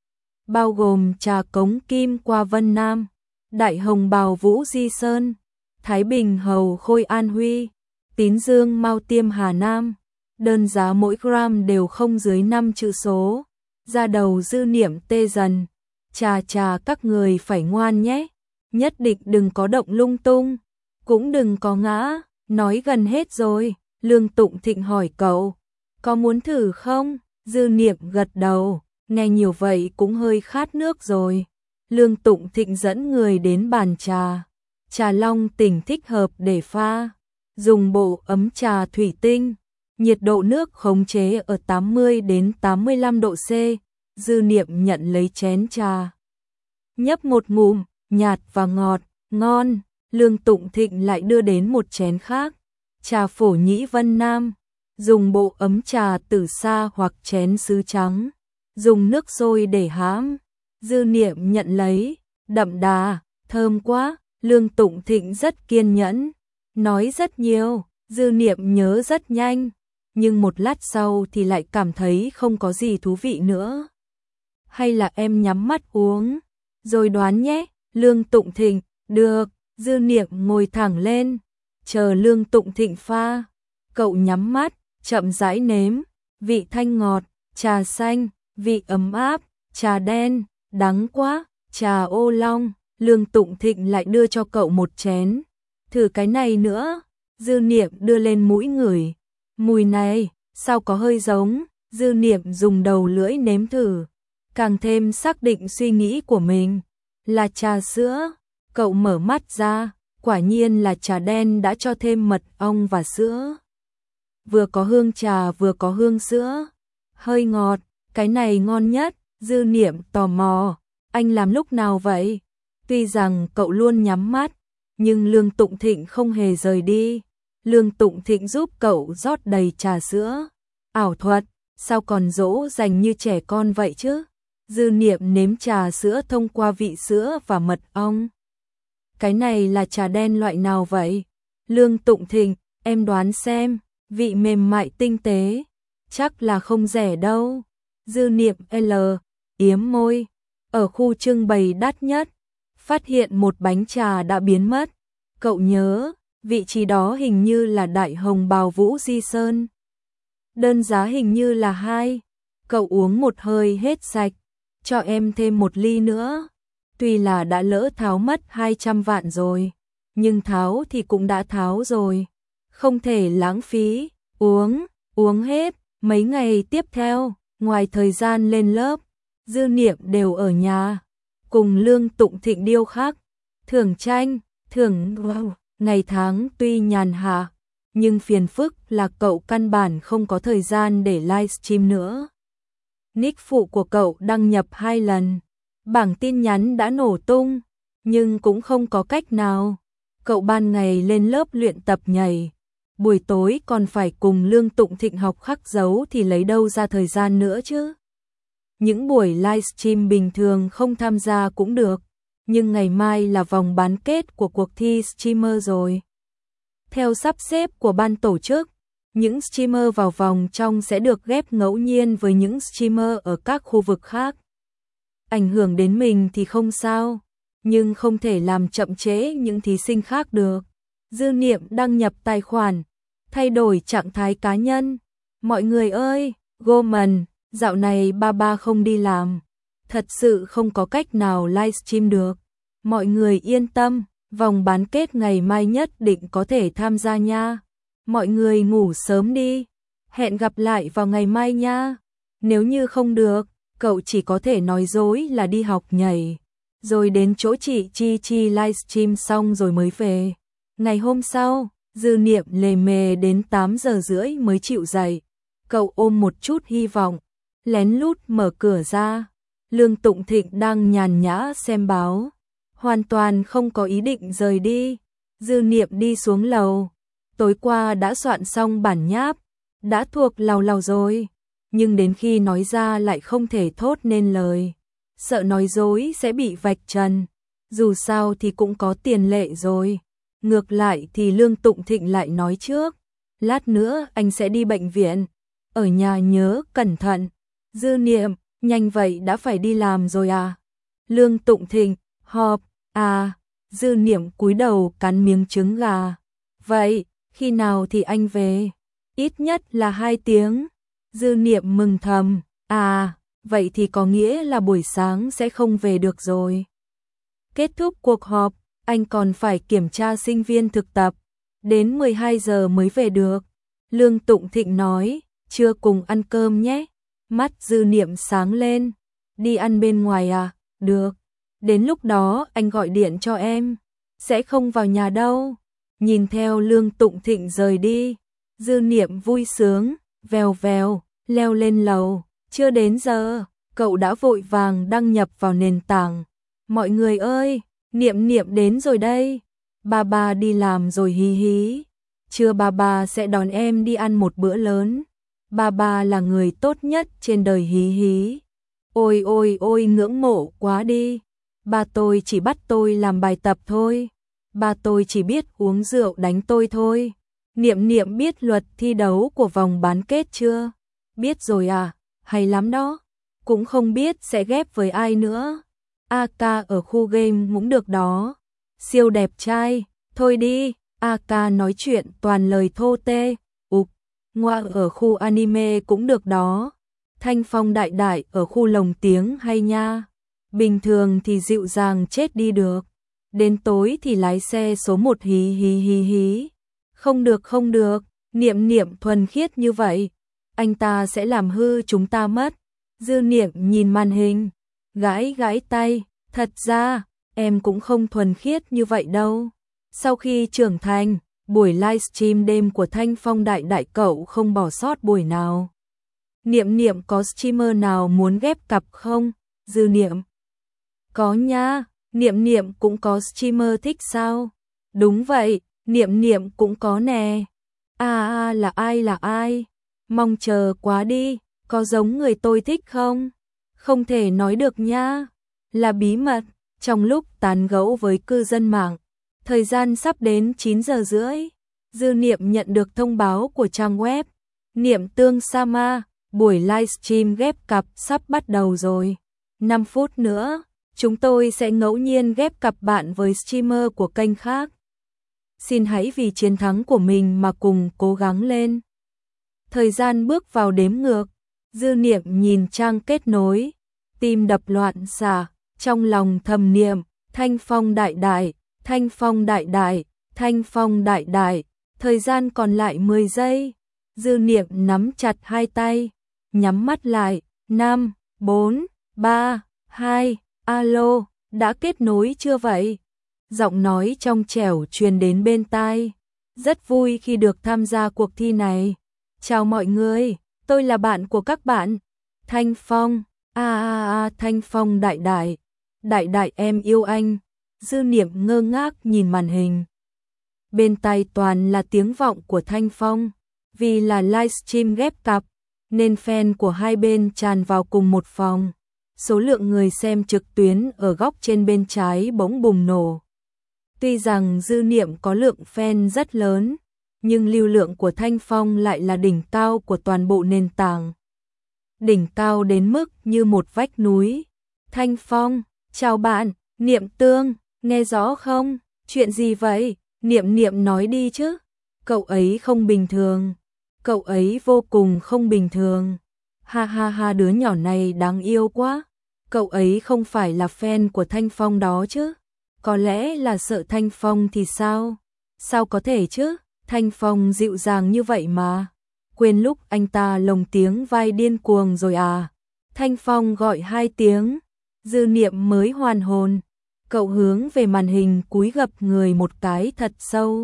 bao gồm trà Cống Kim qua Vân Nam, Đại Hồng Bào Vũ Di Sơn, Thái Bình Hầu Khôi An Huy, Tín Dương Mao Tiêm Hà Nam. Đơn giá mỗi gram đều không dưới năm chữ số. Ra đầu Dư Niệm tê dần. Trà trà các người phải ngoan nhé, nhất định đừng có động lung tung, cũng đừng có ngã. Nói gần hết rồi, Lương Tụng Thịnh hỏi cậu, có muốn thử không? Dư Niệm gật đầu, nghe nhiều vậy cũng hơi khát nước rồi. Lương Tụng Thịnh dẫn người đến bàn trà. Trà Long Tỉnh thích hợp để pha, dùng bộ ấm trà thủy tinh, nhiệt độ nước khống chế ở tám mươi đến tám mươi lăm độ C. Dư Niệm nhận lấy chén trà, nhấp một ngụm, nhạt và ngọt, ngon. Lương Tụng Thịnh lại đưa đến một chén khác, trà phổ nhĩ Vân Nam, dùng bộ ấm trà tử sa hoặc chén sứ trắng, dùng nước sôi để hãm. Dư Niệm nhận lấy, đậm đà, thơm quá. Lương Tụng Thịnh rất kiên nhẫn, nói rất nhiều. Dư Niệm nhớ rất nhanh, nhưng một lát sau thì lại cảm thấy không có gì thú vị nữa. Hay là em nhắm mắt uống, rồi đoán nhé. Lương Tụng Thịnh, được. Dư Niệm ngồi thẳng lên, chờ Lương Tụng Thịnh pha. Cậu nhắm mắt, chậm rãi nếm, vị thanh ngọt, trà xanh, vị ấm áp, trà đen, đắng quá, trà ô long. Lương Tụng Thịnh lại đưa cho cậu một chén, thử cái này nữa. Dư Niệm đưa lên mũi ngửi, mùi này, sao có hơi giống. Dư Niệm dùng đầu lưỡi nếm thử, càng thêm xác định suy nghĩ của mình, là trà sữa. Cậu mở mắt ra, quả nhiên là trà đen đã cho thêm mật ong và sữa. Vừa có hương trà vừa có hương sữa, hơi ngọt, cái này ngon nhất. Dư Niệm tò mò, anh làm lúc nào vậy? Tuy rằng cậu luôn nhắm mắt, nhưng Lương Tụng Thịnh không hề rời đi. Lương Tụng Thịnh giúp cậu rót đầy trà sữa. Ảo thuật, sao còn dỗ dành như trẻ con vậy chứ? Dư Niệm nếm trà sữa thông qua vị sữa và mật ong. Cái này là trà đen loại nào vậy? Lương Tụng Thịnh, em đoán xem, vị mềm mại tinh tế, chắc là không rẻ đâu. Dư Niệm L, yếm môi, ở khu trưng bày đắt nhất, phát hiện một bánh trà đã biến mất. Cậu nhớ, vị trí đó hình như là Đại Hồng Bào Vũ Di Sơn. Đơn giá hình như là hai. Cậu uống một hơi hết sạch, cho em thêm một ly nữa. Tuy là đã lỡ tháo mất hai trăm vạn rồi, nhưng tháo thì cũng đã tháo rồi, không thể lãng phí. Uống, uống hết. Mấy ngày tiếp theo, ngoài thời gian lên lớp, Dư Niệm đều ở nhà, cùng Lương Tụng Thịnh điêu khắc, thưởng tranh, thưởng wow. Ngày tháng tuy nhàn hạ, nhưng phiền phức là cậu căn bản không có thời gian để livestream nữa. Nick phụ của cậu đăng nhập hai lần, bảng tin nhắn đã nổ tung, nhưng cũng không có cách nào. Cậu ban ngày lên lớp luyện tập nhảy, buổi tối còn phải cùng Lương Tụng Thịnh học khắc dấu thì lấy đâu ra thời gian nữa chứ. Những buổi livestream bình thường không tham gia cũng được, nhưng ngày mai là vòng bán kết của cuộc thi streamer rồi. Theo sắp xếp của ban tổ chức, những streamer vào vòng trong sẽ được ghép ngẫu nhiên với những streamer ở các khu vực khác. Ảnh hưởng đến mình thì không sao, nhưng không thể làm chậm trễ những thí sinh khác được. Dư Niệm đăng nhập tài khoản, thay đổi trạng thái cá nhân. Mọi người ơi, Goman, dạo này ba ba không đi làm. Thật sự không có cách nào livestream được. Mọi người yên tâm, vòng bán kết ngày mai nhất định có thể tham gia nha. Mọi người ngủ sớm đi. Hẹn gặp lại vào ngày mai nha. Nếu như không được, cậu chỉ có thể nói dối là đi học nhảy. Rồi đến chỗ chị Chi Chi livestream xong rồi mới về. Ngày hôm sau, Dư Niệm lề mề đến tám giờ rưỡi mới chịu dậy. Cậu ôm một chút hy vọng, lén lút mở cửa ra. Lương Tụng Thịnh đang nhàn nhã xem báo, hoàn toàn không có ý định rời đi. Dư Niệm đi xuống lầu, tối qua đã soạn xong bản nháp, đã thuộc lầu lầu rồi, nhưng đến khi nói ra lại không thể thốt nên lời, sợ nói dối sẽ bị vạch trần. Dù sao thì cũng có tiền lệ rồi. Ngược lại thì Lương Tụng Thịnh lại nói trước, lát nữa anh sẽ đi bệnh viện, ở nhà nhớ cẩn thận. Dư Niệm, nhanh vậy đã phải đi làm rồi à? Lương Tụng Thịnh, họp, à, Dư Niệm cúi đầu cắn miếng trứng gà. Vậy, khi nào thì anh về? Ít nhất là hai tiếng. Dư Niệm mừng thầm, à, vậy thì có nghĩa là buổi sáng sẽ không về được rồi. Kết thúc cuộc họp, anh còn phải kiểm tra sinh viên thực tập, đến mười hai giờ mới về được. Lương Tụng Thịnh nói, chưa cùng ăn cơm nhé. Mắt Dư Niệm sáng lên, đi ăn bên ngoài à? Được, đến lúc đó anh gọi điện cho em, sẽ không vào nhà đâu. Nhìn theo Lương Tụng Thịnh rời đi, Dư Niệm vui sướng, vèo vèo, leo lên lầu. Chưa đến giờ, cậu đã vội vàng đăng nhập vào nền tảng. Mọi người ơi, Niệm Niệm đến rồi đây. Ba ba đi làm rồi hí hí. Trưa ba ba sẽ đón em đi ăn một bữa lớn. Ba ba là người tốt nhất trên đời hí hí. Ôi ôi ôi ngưỡng mộ quá đi. Ba tôi chỉ bắt tôi làm bài tập thôi. Ba tôi chỉ biết uống rượu đánh tôi thôi. Niệm Niệm biết luật thi đấu của vòng bán kết chưa? Biết rồi à? Hay lắm đó. Cũng không biết sẽ ghép với ai nữa. a ca ở khu game cũng được đó. Siêu đẹp trai. Thôi đi, a ca nói chuyện toàn lời thô tê. Ục, Ngoa ở khu anime cũng được đó. Thanh Phong đại đại ở khu lồng tiếng hay nha. Bình thường thì dịu dàng chết đi được. Đến tối thì lái xe số một hí hí hí hí. Không được không được, Niệm Niệm thuần khiết như vậy. Anh ta sẽ làm hư chúng ta mất. Dư Niệm nhìn màn hình, gãi gãi tay. Thật ra, em cũng không thuần khiết như vậy đâu. Sau khi trưởng thành, buổi livestream đêm của Thanh Phong đại đại cậu không bỏ sót buổi nào. Niệm Niệm có streamer nào muốn ghép cặp không? Dư Niệm. Có nha, Niệm Niệm cũng có streamer thích sao? Đúng vậy, Niệm Niệm cũng có nè. À, à là ai là ai? Mong chờ quá đi, có giống người tôi thích không? Không thể nói được nha. Là bí mật, trong lúc tán gẫu với cư dân mạng. Thời gian sắp đến chín giờ rưỡi. Dư Niệm nhận được thông báo của trang web Niệm Tương Sama, buổi livestream ghép cặp sắp bắt đầu rồi. năm phút nữa, chúng tôi sẽ ngẫu nhiên ghép cặp bạn với streamer của kênh khác. Xin hãy vì chiến thắng của mình mà cùng cố gắng lên. Thời gian bước vào đếm ngược, Dư Niệm nhìn trang kết nối, tim đập loạn xạ, trong lòng thầm niệm, Thanh Phong đại đại, Thanh Phong đại đại, Thanh Phong đại đại, thời gian còn lại mười giây. Dư Niệm nắm chặt hai tay, nhắm mắt lại, năm, bốn, ba, hai, alo, đã kết nối chưa vậy? Giọng nói trong trẻo truyền đến bên tai. Rất vui khi được tham gia cuộc thi này. Chào mọi người, tôi là bạn của các bạn. Thanh Phong, a a a Thanh Phong đại đại, đại đại em yêu anh. Dư Niệm ngơ ngác nhìn màn hình. Bên tai toàn là tiếng vọng của Thanh Phong. Vì là livestream ghép cặp, nên fan của hai bên tràn vào cùng một phòng. Số lượng người xem trực tuyến ở góc trên bên trái bỗng bùng nổ. Tuy rằng Dư Niệm có lượng fan rất lớn, nhưng lưu lượng của Thanh Phong lại là đỉnh cao của toàn bộ nền tảng. Đỉnh cao đến mức như một vách núi. Thanh Phong, chào bạn, Niệm Tương, nghe rõ không? Chuyện gì vậy? Niệm Niệm nói đi chứ. Cậu ấy không bình thường. Cậu ấy vô cùng không bình thường. Ha ha ha, đứa nhỏ này đáng yêu quá. Cậu ấy không phải là fan của Thanh Phong đó chứ? Có lẽ là sợ Thanh Phong thì sao? Sao có thể chứ? Thanh Phong dịu dàng như vậy mà. Quên lúc anh ta lồng tiếng vai điên cuồng rồi à? Thanh Phong gọi hai tiếng. Dư Niệm mới hoàn hồn. Cậu hướng về màn hình cúi gập người một cái thật sâu.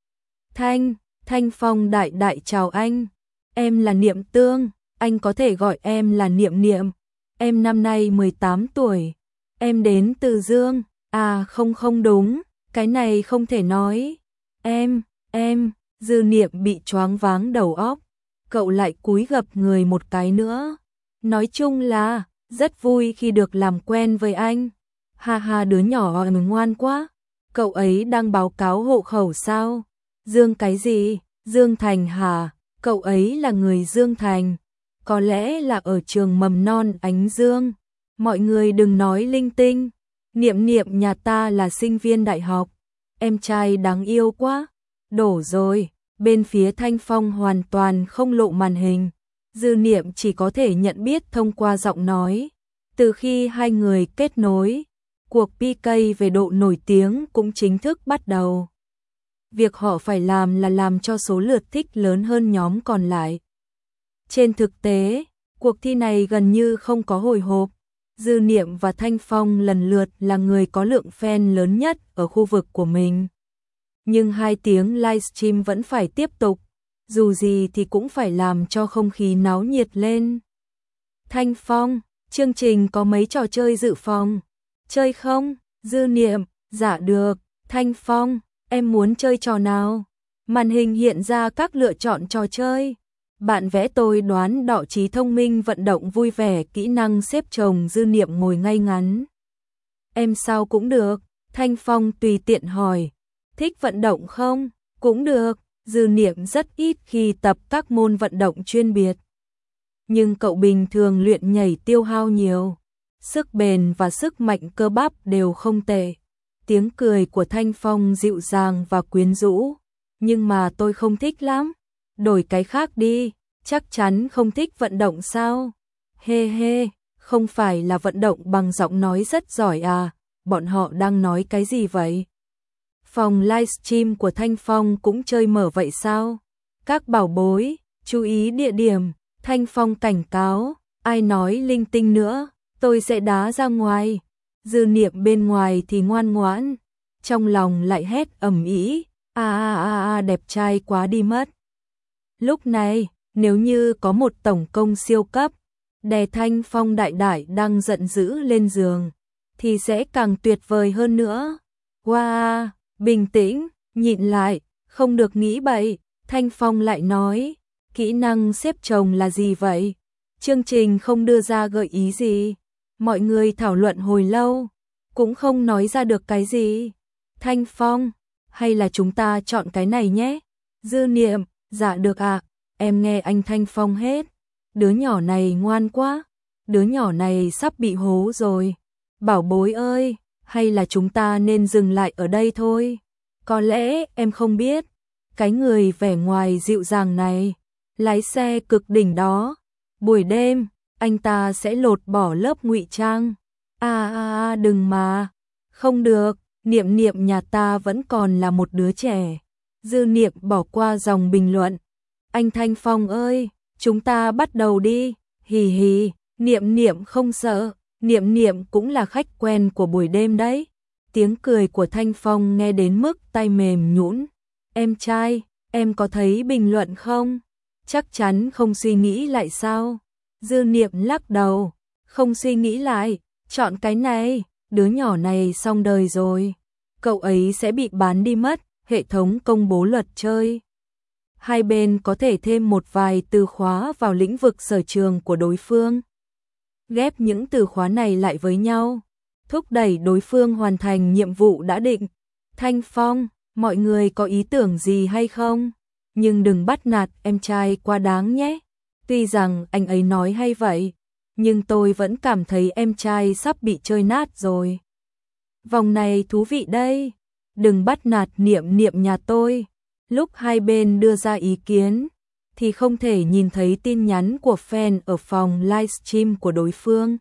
Thanh, Thanh Phong đại đại chào anh. Em là Niệm Tương, anh có thể gọi em là Niệm Niệm. Em năm nay mười tám tuổi. Em đến từ Dương. À không không đúng, cái này không thể nói. Em, em, Dư Niệm bị choáng váng đầu óc. Cậu lại cúi gập người một cái nữa. Nói chung là, rất vui khi được làm quen với anh. Ha ha, đứa nhỏ mình ngoan quá. Cậu ấy đang báo cáo hộ khẩu sao? Dương cái gì? Dương Thành hả? Cậu ấy là người Dương Thành. Có lẽ là ở trường mầm non Ánh Dương. Mọi người đừng nói linh tinh. Niệm Niệm nhà ta là sinh viên đại học. Em trai đáng yêu quá. Đổ rồi. Bên phía Thanh Phong hoàn toàn không lộ màn hình. Dư Niệm chỉ có thể nhận biết thông qua giọng nói. Từ khi hai người kết nối, cuộc pê ca về độ nổi tiếng cũng chính thức bắt đầu. Việc họ phải làm là làm cho số lượt thích lớn hơn nhóm còn lại. Trên thực tế, cuộc thi này gần như không có hồi hộp. Dư Niệm và Thanh Phong lần lượt là người có lượng fan lớn nhất ở khu vực của mình. Nhưng hai tiếng livestream vẫn phải tiếp tục, dù gì thì cũng phải làm cho không khí náo nhiệt lên. Thanh Phong, chương trình có mấy trò chơi dự phòng. Chơi không? Dư Niệm, dạ được. Thanh Phong, em muốn chơi trò nào? Màn hình hiện ra các lựa chọn trò chơi. Bạn vẽ tôi đoán đọ trí thông minh vận động vui vẻ kỹ năng xếp chồng. Dư Niệm ngồi ngay ngắn. Em sao cũng được. Thanh Phong tùy tiện hỏi. Thích vận động không? Cũng được. Dư Niệm rất ít khi tập các môn vận động chuyên biệt. Nhưng cậu bình thường luyện nhảy tiêu hao nhiều. Sức bền và sức mạnh cơ bắp đều không tệ. Tiếng cười của Thanh Phong dịu dàng và quyến rũ. Nhưng mà tôi không thích lắm. Đổi cái khác đi. Chắc chắn không thích vận động sao? Hê hê, không phải là vận động bằng giọng nói rất giỏi à? Bọn họ đang nói cái gì vậy? Phòng livestream của Thanh Phong cũng chơi mở vậy sao? Các bảo bối, chú ý địa điểm. Thanh Phong cảnh cáo, ai nói linh tinh nữa, tôi sẽ đá ra ngoài. Dư Niệm bên ngoài thì ngoan ngoãn, trong lòng lại hét ầm ĩ, a a a a đẹp trai quá đi mất. Lúc này, nếu như có một tổng công siêu cấp, đè Thanh Phong đại đại đang giận dữ lên giường, thì sẽ càng tuyệt vời hơn nữa. Wow, bình tĩnh, nhịn lại, không được nghĩ bậy. Thanh Phong lại nói, kỹ năng xếp chồng là gì vậy? Chương trình không đưa ra gợi ý gì. Mọi người thảo luận hồi lâu, cũng không nói ra được cái gì. Thanh Phong, hay là chúng ta chọn cái này nhé? Dư Niệm, dạ được ạ, à, em nghe anh Thanh Phong hết. Đứa nhỏ này ngoan quá, đứa nhỏ này sắp bị hố rồi. Bảo bối ơi, hay là chúng ta nên dừng lại ở đây thôi? Có lẽ em không biết, cái người vẻ ngoài dịu dàng này, lái xe cực đỉnh đó, buổi đêm, anh ta sẽ lột bỏ lớp ngụy trang. À à à đừng mà, không được, Niệm Niệm nhà ta vẫn còn là một đứa trẻ. Dư Niệm bỏ qua dòng bình luận. Anh Thanh Phong ơi, chúng ta bắt đầu đi, hì hì, Niệm Niệm không sợ, Niệm Niệm cũng là khách quen của buổi đêm đấy. Tiếng cười của Thanh Phong nghe đến mức tay mềm nhũn. Em trai, em có thấy bình luận không? Chắc chắn không suy nghĩ lại sao? Dư Niệm lắc đầu, không suy nghĩ lại, chọn cái này, đứa nhỏ này xong đời rồi. Cậu ấy sẽ bị bán đi mất, hệ thống công bố luật chơi. Hai bên có thể thêm một vài từ khóa vào lĩnh vực sở trường của đối phương. Ghép những từ khóa này lại với nhau, thúc đẩy đối phương hoàn thành nhiệm vụ đã định. Thanh Phong, mọi người có ý tưởng gì hay không? nhưng đừng bắt nạt em trai quá đáng nhé. Tuy rằng anh ấy nói hay vậy, nhưng tôi vẫn cảm thấy em trai sắp bị chơi nát rồi. Vòng này thú vị đây, đừng bắt nạt Niệm Niệm nhà tôi. Lúc hai bên đưa ra ý kiến, thì không thể nhìn thấy tin nhắn của fan ở phòng livestream của đối phương.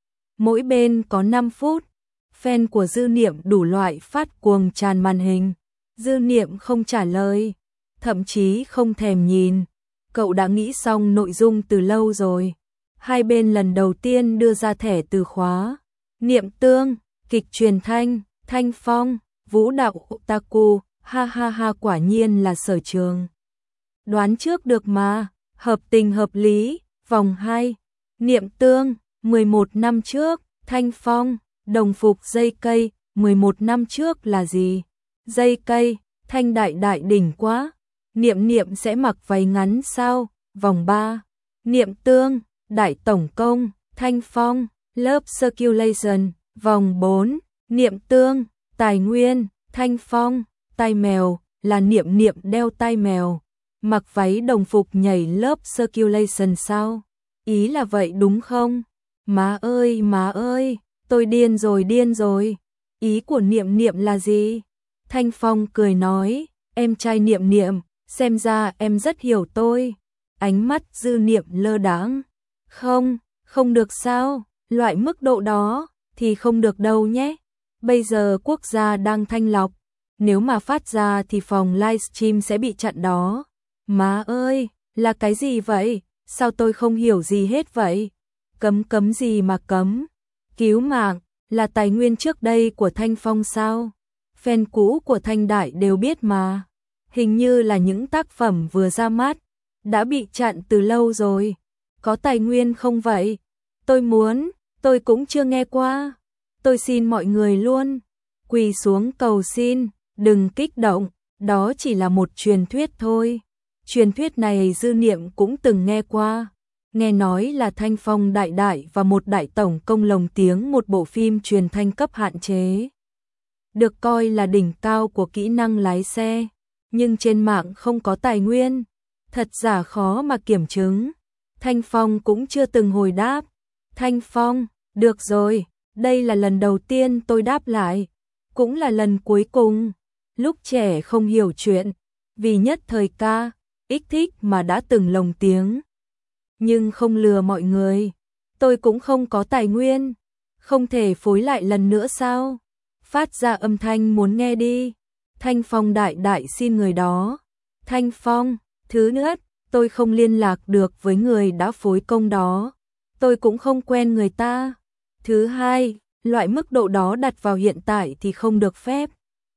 Mỗi bên có năm phút, fan của Dư Niệm đủ loại phát cuồng tràn màn hình. Dư Niệm không trả lời, thậm chí không thèm nhìn. Cậu đã nghĩ xong nội dung từ lâu rồi. Hai bên lần đầu tiên đưa ra thẻ từ khóa. Niệm tương, kịch truyền thanh, thanh phong, vũ đạo otaku, ha ha ha, quả nhiên là sở trường. Đoán trước được mà, hợp tình hợp lý. Vòng hai, Niệm tương, mười một năm trước, thanh phong, đồng phục dây cây, mười một năm trước là gì? Dây cây, thanh đại đại đỉnh quá. Niệm Niệm sẽ mặc váy ngắn sao? Vòng ba, Niệm tương, đại tổng công, thanh phong, lớp circulation. Vòng bốn, Niệm tương, tài nguyên, thanh phong, tai mèo, là Niệm Niệm đeo tai mèo, mặc váy đồng phục nhảy lớp circulation sao? Ý là vậy đúng không? Má ơi má ơi, tôi điên rồi điên rồi. Ý của Niệm Niệm là gì? Thanh phong cười nói, em trai Niệm Niệm, xem ra em rất hiểu tôi. Ánh mắt Dư Niệm lơ đãng. Không, không được sao, loại mức độ đó thì không được đâu nhé. Bây giờ quốc gia đang thanh lọc, nếu mà phát ra thì phòng livestream sẽ bị chặn đó. Má ơi, là cái gì vậy? Sao tôi không hiểu gì hết vậy? Cấm cấm gì mà cấm? Cứu mạng, là tài nguyên trước đây của Thanh Phong sao? Fan cũ của Thanh Đại đều biết mà. Hình như là những tác phẩm vừa ra mắt, đã bị chặn từ lâu rồi. Có tài nguyên không vậy? Tôi muốn, tôi cũng chưa nghe qua. Tôi xin mọi người luôn, quỳ xuống cầu xin, đừng kích động, đó chỉ là một truyền thuyết thôi. Truyền thuyết này Dư Niệm cũng từng nghe qua. Nghe nói là Thanh Phong đại đại và một đại tổng công lồng tiếng, một bộ phim truyền thanh cấp hạn chế. Được coi là đỉnh cao của kỹ năng lái xe, nhưng trên mạng không có tài nguyên, thật giả khó mà kiểm chứng. Thanh Phong cũng chưa từng hồi đáp. Thanh Phong, được rồi, đây là lần đầu tiên tôi đáp lại, cũng là lần cuối cùng. Lúc trẻ không hiểu chuyện, vì nhất thời ca, ích thích mà đã từng lồng tiếng. Nhưng không lừa mọi người, tôi cũng không có tài nguyên, không thể phối lại lần nữa sao? Phát ra âm thanh muốn nghe đi. Thanh Phong đại đại xin người đó. Thanh Phong, thứ nhất, tôi không liên lạc được với người đã phối công đó. Tôi cũng không quen người ta. Thứ hai, loại mức độ đó đặt vào hiện tại thì không được phép.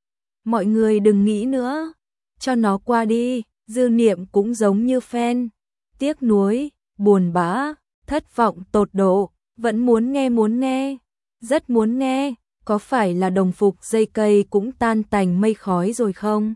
Mọi người đừng nghĩ nữa, cho nó qua đi. Dư Niệm cũng giống như fan, tiếc nuối, buồn bã, thất vọng tột độ, vẫn muốn nghe muốn nghe, rất muốn nghe. Có phải là đồng phục dây cây cũng tan tành mây khói rồi không?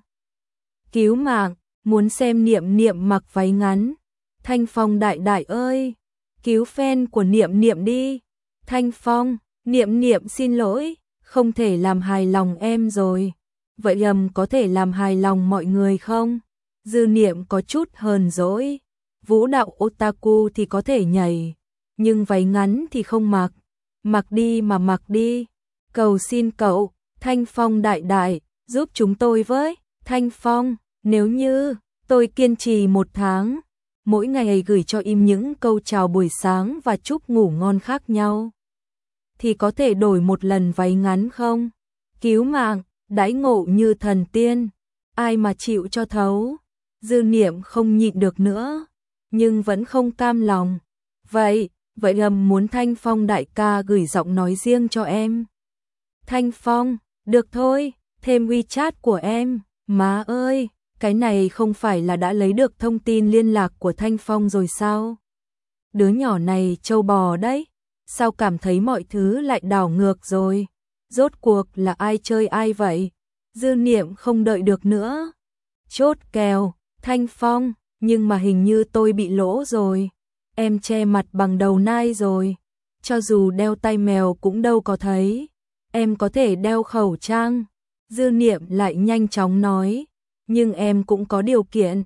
Cứu mạng, muốn xem Niệm Niệm mặc váy ngắn. Thanh Phong đại đại ơi, cứu fan của Niệm Niệm đi. Thanh Phong, Niệm Niệm xin lỗi, không thể làm hài lòng em rồi. Vậy ầm có thể làm hài lòng mọi người không? Dư Niệm có chút hờn dỗi. Vũ đạo otaku thì có thể nhảy, nhưng váy ngắn thì không mặc. Mặc đi mà mặc đi. Cầu xin cậu, Thanh Phong đại đại, giúp chúng tôi với. Thanh Phong, nếu như tôi kiên trì một tháng, mỗi ngày gửi cho im những câu chào buổi sáng và chúc ngủ ngon khác nhau, thì có thể đổi một lần váy ngắn không? Cứu mạng, đãi ngộ như thần tiên, ai mà chịu cho thấu. Dư Niệm không nhịn được nữa, nhưng vẫn không cam lòng. Vậy, vậy ầm muốn Thanh Phong đại ca gửi giọng nói riêng cho em. Thanh Phong, được thôi, thêm WeChat của em. Má ơi, cái này không phải là đã lấy được thông tin liên lạc của Thanh Phong rồi sao? Đứa nhỏ này trâu bò đấy, sao cảm thấy mọi thứ lại đảo ngược rồi? Rốt cuộc là ai chơi ai vậy? Dư Niệm không đợi được nữa. Chốt kèo, Thanh Phong, nhưng mà hình như tôi bị lỗ rồi. Em che mặt bằng đầu nai rồi. Cho dù đeo tai mèo cũng đâu có thấy. Em có thể đeo khẩu trang. Dư Niệm lại nhanh chóng nói. Nhưng em cũng có điều kiện.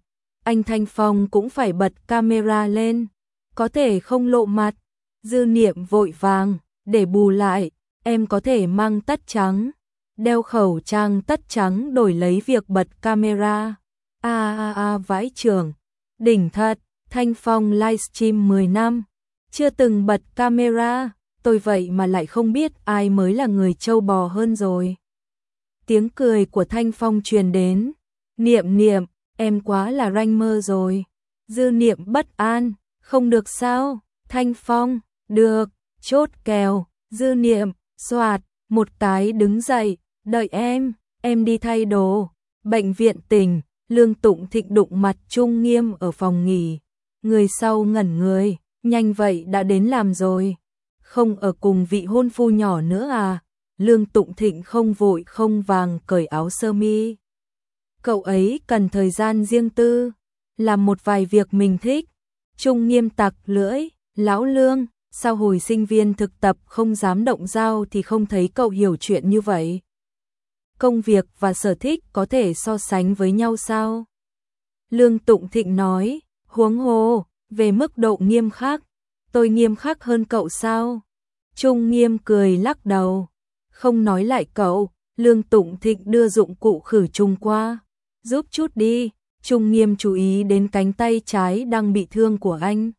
anh Thanh Phong cũng phải bật camera lên, có thể không lộ mặt. Dư Niệm vội vàng, để bù lại, em có thể mang tất trắng, đeo khẩu trang tất trắng đổi lấy việc bật camera. A a a vãi chưởng, đỉnh thật, Thanh Phong livestream mười năm, chưa từng bật camera, tôi vậy mà lại không biết ai mới là người trâu bò hơn rồi. Tiếng cười của Thanh Phong truyền đến, Niệm Niệm, em quá là ranh mơ rồi. Dư Niệm bất an, không được sao? Thanh Phong, được, chốt kèo. Dư Niệm, xoạt, một cái đứng dậy, đợi em, em đi thay đồ. Bệnh viện tỉnh, Lương Tụng Thịnh đụng mặt Trung Nghiêm ở phòng nghỉ. Người sau ngẩn người, nhanh vậy đã đến làm rồi. Không ở cùng vị hôn phu nhỏ nữa à? Lương Tụng Thịnh không vội không vàng cởi áo sơ mi. Cậu ấy cần thời gian riêng tư, làm một vài việc mình thích. Trung Nghiêm tặc lưỡi, lão Lương, sao hồi sinh viên thực tập không dám động dao thì không thấy cậu hiểu chuyện như vậy? Công việc và sở thích có thể so sánh với nhau sao? Lương Tụng Thịnh nói, huống hồ, về mức độ nghiêm khắc, tôi nghiêm khắc hơn cậu sao? Trung Nghiêm cười lắc đầu, không nói lại cậu. Lương Tụng Thịnh đưa dụng cụ khử trùng qua, giúp chút đi. Trung Nghiêm chú ý đến cánh tay trái đang bị thương của anh.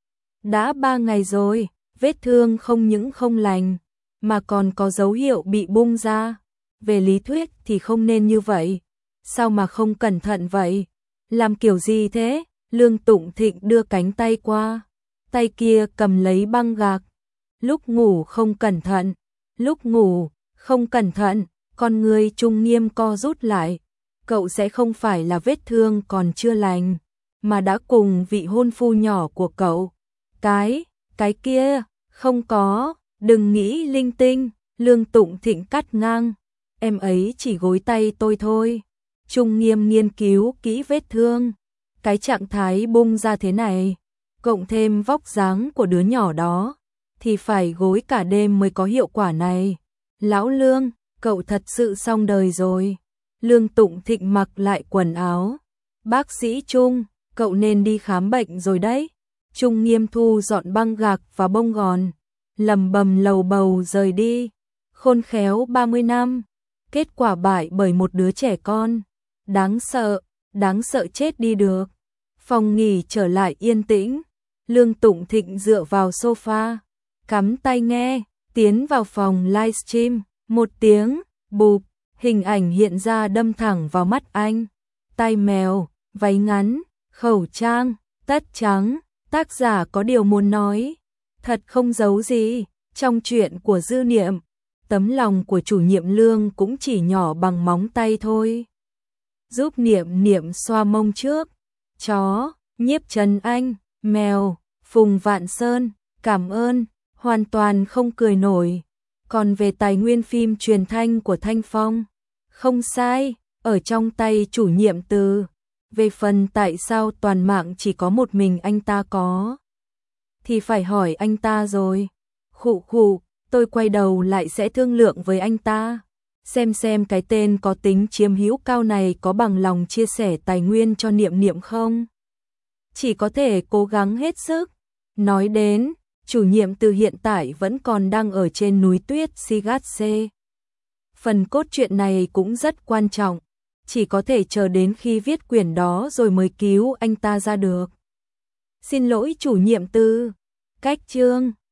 Đã ba ngày rồi, vết thương không những không lành, mà còn có dấu hiệu bị bung ra. Về lý thuyết thì không nên như vậy. Sao mà không cẩn thận vậy? Làm kiểu gì thế? Lương Tụng Thịnh đưa cánh tay qua, tay kia cầm lấy băng gạc. Lúc ngủ không cẩn thận, lúc ngủ không cẩn thận, con người Trung Nghiêm co rút lại. Cậu sẽ không phải là vết thương còn chưa lành, mà đã cùng vị hôn phu nhỏ của cậu. Cái, cái kia, không có, đừng nghĩ linh tinh. Lương Tụng Thịnh cắt ngang, em ấy chỉ gối tay tôi thôi. Trung Nghiêm nghiên cứu kỹ vết thương, cái trạng thái bung ra thế này, cộng thêm vóc dáng của đứa nhỏ đó, thì phải gối cả đêm mới có hiệu quả này. Lão Lương, cậu thật sự xong đời rồi. Lương Tụng Thịnh mặc lại quần áo. Bác sĩ Trung, cậu nên đi khám bệnh rồi đấy. Trung Nghiêm thu dọn băng gạc và bông gòn, lầm bầm lầu bầu rời đi. Khôn khéo ba mươi năm, kết quả bại bởi một đứa trẻ con. Đáng sợ, đáng sợ chết đi được. Phòng nghỉ trở lại yên tĩnh. Lương Tụng Thịnh dựa vào sofa, cắm tai nghe, tiến vào phòng livestream. Một tiếng, bụp, hình ảnh hiện ra đâm thẳng vào mắt anh. Tai mèo, váy ngắn, khẩu trang, tất trắng. Tác giả có điều muốn nói, thật không giấu gì. Trong chuyện của Dư Niệm, tấm lòng của chủ nhiệm Lương cũng chỉ nhỏ bằng móng tay thôi. Giúp Niệm Niệm xoa mông trước. Chó, Nhiếp Trần Anh, mèo, Phùng Vạn Sơn, cảm ơn, hoàn toàn không cười nổi. Còn về tài nguyên phim truyền thanh của Thanh Phong, không sai, ở trong tay chủ nhiệm Từ. Về phần tại sao toàn mạng chỉ có một mình anh ta có, thì phải hỏi anh ta rồi. Khụ khụ, tôi quay đầu lại sẽ thương lượng với anh ta, xem xem cái tên có tính chiếm hữu cao này có bằng lòng chia sẻ tài nguyên cho Niệm Niệm không. Chỉ có thể cố gắng hết sức. Nói đến, chủ nhiệm Từ hiện tại vẫn còn đang ở trên núi tuyết Sigatse. Phần cốt truyện này cũng rất quan trọng, chỉ có thể chờ đến khi viết quyển đó rồi mới cứu anh ta ra được. Xin lỗi chủ nhiệm Từ. Cách chương